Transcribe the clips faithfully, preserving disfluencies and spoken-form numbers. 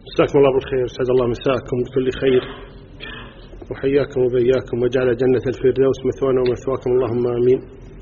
مساكم الله بالخير، سعد الله مساكم بكل خير، وحياكم وبياكم، وجعل جنة الفردوس مثوانا ومثواكم، اللهم آمين.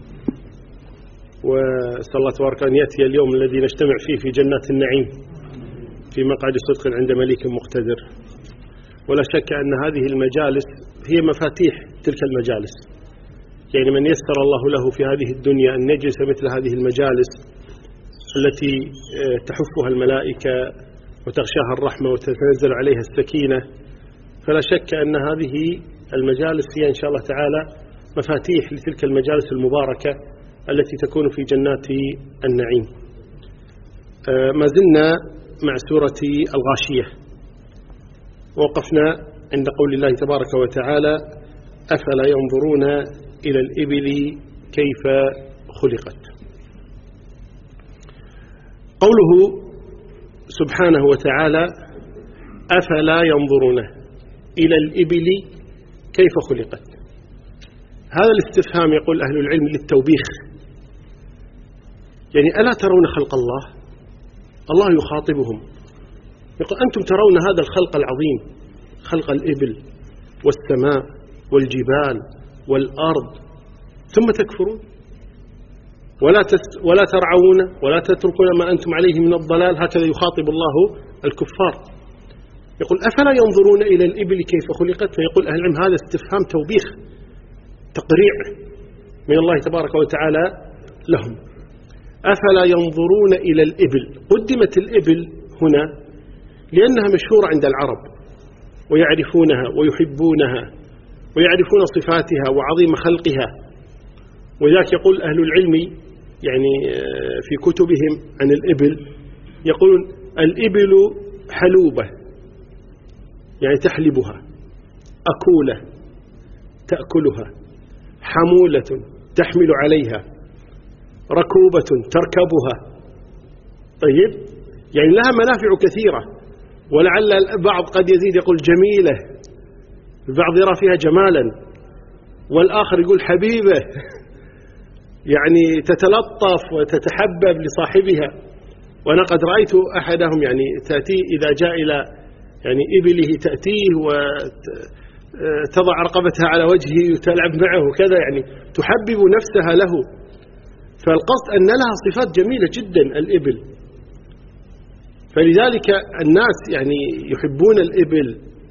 وأسأل الله تبارك أن يأتي اليوم الذي نجتمع فيه في جنات النعيم في مقعد صدق عند مليك مقتدر. ولا شك أن هذه المجالس هي مفاتيح تلك المجالس، يعني من يسر الله له في هذه الدنيا أن يجلس مثل هذه المجالس التي تحفها الملائكة وتغشاها الرحمة وتتنزل عليها السكينة، فلا شك أن هذه المجالس هي إن شاء الله تعالى مفاتيح لتلك المجالس المباركة التي تكون في جنات النعيم. ما زلنا مع سورة الغاشية، ووقفنا عند قول الله تبارك وتعالى: أفلا ينظرون إلى الإبل كيف خلقت. قوله سبحانه وتعالى: أفلا ينظرون إلى الإبل كيف خلقت، هذا الاستفهام يقول أهل العلم للتوبيخ، يعني ألا ترون خلق الله؟ الله يخاطبهم يقول: أنتم ترون هذا الخلق العظيم، خلق الإبل والسماء والجبال والأرض، ثم تكفرون ولا ولا ترعون ولا تتركون ما أنتم عليه من الضلال. هكذا يخاطب الله الكفار، يقول: أفلا ينظرون إلى الإبل كيف خلقت؟ فيقول أهل العلم هذا استفهام توبيخ تقريع من الله تبارك وتعالى لهم. أفلا ينظرون إلى الإبل، قدمت الإبل هنا لأنها مشهورة عند العرب ويعرفونها ويحبونها ويعرفون صفاتها وعظيم خلقها، وذلك يقول أهل العلم يعني في كتبهم عن الإبل، يقولون: الإبل حلوبة، يعني تحلبها، أكولة تأكلها، حمولة تحمل عليها، ركوبة تركبها. طيب، يعني لها منافع كثيرة، ولعل البعض قد يزيد يقول جميلة، البعض يرى فيها جمالا، والآخر يقول حبيبة، يعني تتلطف وتتحبب لصاحبها. وأنا قد رأيت أحدهم يعني تأتي إذا جاء إلى يعني إبله تأتيه وتضع رقبتها على وجهه وتلعب معه كذا، يعني تحبب نفسها له. فالقصد أن لها صفات جميلة جدا الإبل، فلذلك الناس يعني يحبون الإبل.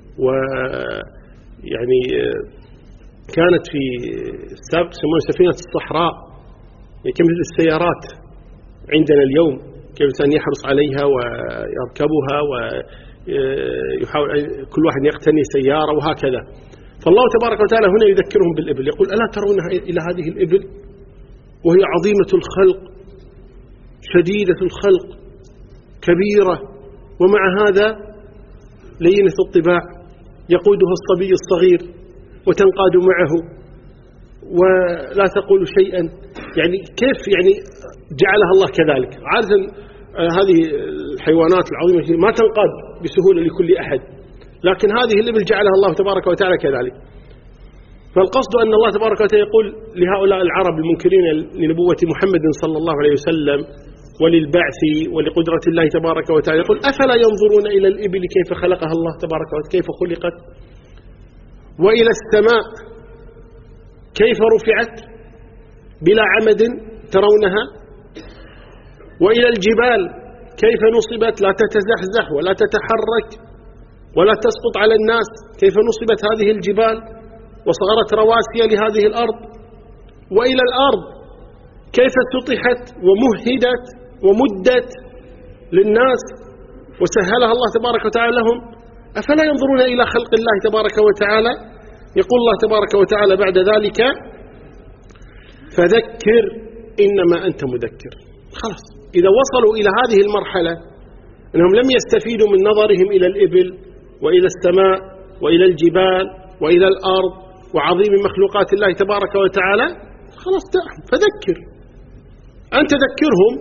ويعني كانت في السابق يسمونها سفينة الصحراء، يعني كمثل السيارات عندنا اليوم، كيف الإنسان يحرص عليها ويركبها ويحاول كل واحد يقتني سيارة وهكذا. فالله تبارك وتعالى هنا يذكرهم بالإبل، يقول: ألا ترون إلى هذه الإبل وهي عظيمة الخلق شديدة الخلق كبيرة، ومع هذا لينة الطباع، يقودها الصبي الصغير وتنقاد معه ولا تقول شيئا. يعني كيف يعني جعلها الله كذلك؟ عادة هذه الحيوانات العظيمة ما تنقاد بسهولة لكل أحد، لكن هذه الإبل جعلها الله تبارك وتعالى كذلك. فالقصد أن الله تبارك وتعالى يقول لهؤلاء العرب المنكرين لنبوة محمد صلى الله عليه وسلم وللبعث ولقدرة الله تبارك وتعالى، يقول: أفلا ينظرون إلى الإبل كيف خلقها الله تبارك وتعالى، كيف خلقت، وإلى السماء كيف رفعت بلا عمد ترونها، وإلى الجبال كيف نصبت لا تتزحزح ولا تتحرك ولا تسقط على الناس، كيف نصبت هذه الجبال وصغرت رواسي لهذه الأرض، وإلى الأرض كيف سطحت ومهدت ومدت للناس وسهلها الله تبارك وتعالى لهم. أفلا ينظرون إلى خلق الله تبارك وتعالى؟ يقول الله تبارك وتعالى بعد ذلك: فذكر إنما أنت مذكر. خلاص، إذا وصلوا إلى هذه المرحلة أنهم لم يستفيدوا من نظرهم إلى الإبل وإلى السماء وإلى الجبال وإلى الأرض وعظيم مخلوقات الله تبارك وتعالى، خلاص دعهم، فذكر، أنت ذكرهم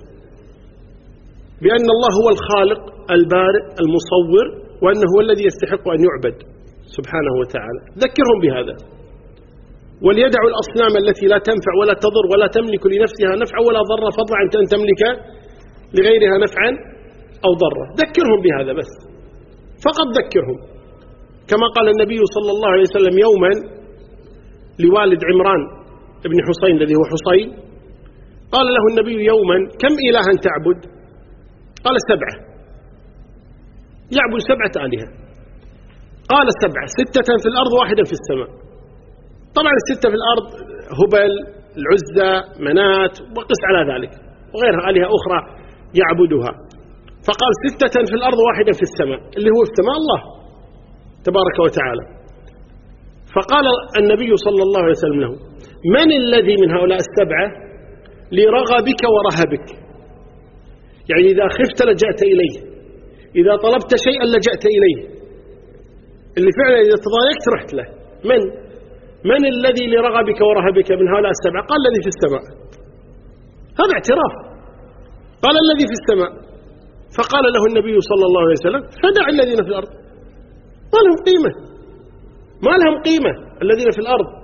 بأن الله هو الخالق البارئ المصور، وأنه هو الذي يستحق أن يعبد سبحانه وتعالى. ذكرهم بهذا، وليدعوا الأصنام التي لا تنفع ولا تضر ولا تملك لنفسها نفعا ولا ضرا، فضلا عن أن تملك لغيرها نفعا أو ضرا. ذكرهم بهذا بس، فقد ذكرهم، كما قال النبي صلى الله عليه وسلم يوما لوالد عمران ابن حسين الذي هو حسين، قال له النبي يوما: كم إلها تعبد؟ قال: سبعة. يعبد سبعة آلهة. قال: سبعة، ستة في الأرض واحدة في السماء. طبعا الستة في الأرض هبل، العزى، منات، وقس على ذلك، وغيرها آلهة أخرى يعبدها. فقال: ستة في الأرض واحدة في السماء، اللي هو في سماء الله تبارك وتعالى. فقال النبي صلى الله عليه وسلم له: من الذي من هؤلاء السبعة لرغبك ورهبك؟ يعني إذا خفت لجأت إليه، إذا طلبت شيئا لجأت إليه، اللي فعلا إذا تضايقت رحت له. من من الذي لرغبك ورهبك من هؤلاء السبعة؟ قال: الذي في السماء. هذا اعتراف. قال: الذي في السماء. فقال له النبي صلى الله عليه وسلم: فدع الذين في الأرض، ما لهم قيمة، ما لهم قيمة الذين في الأرض.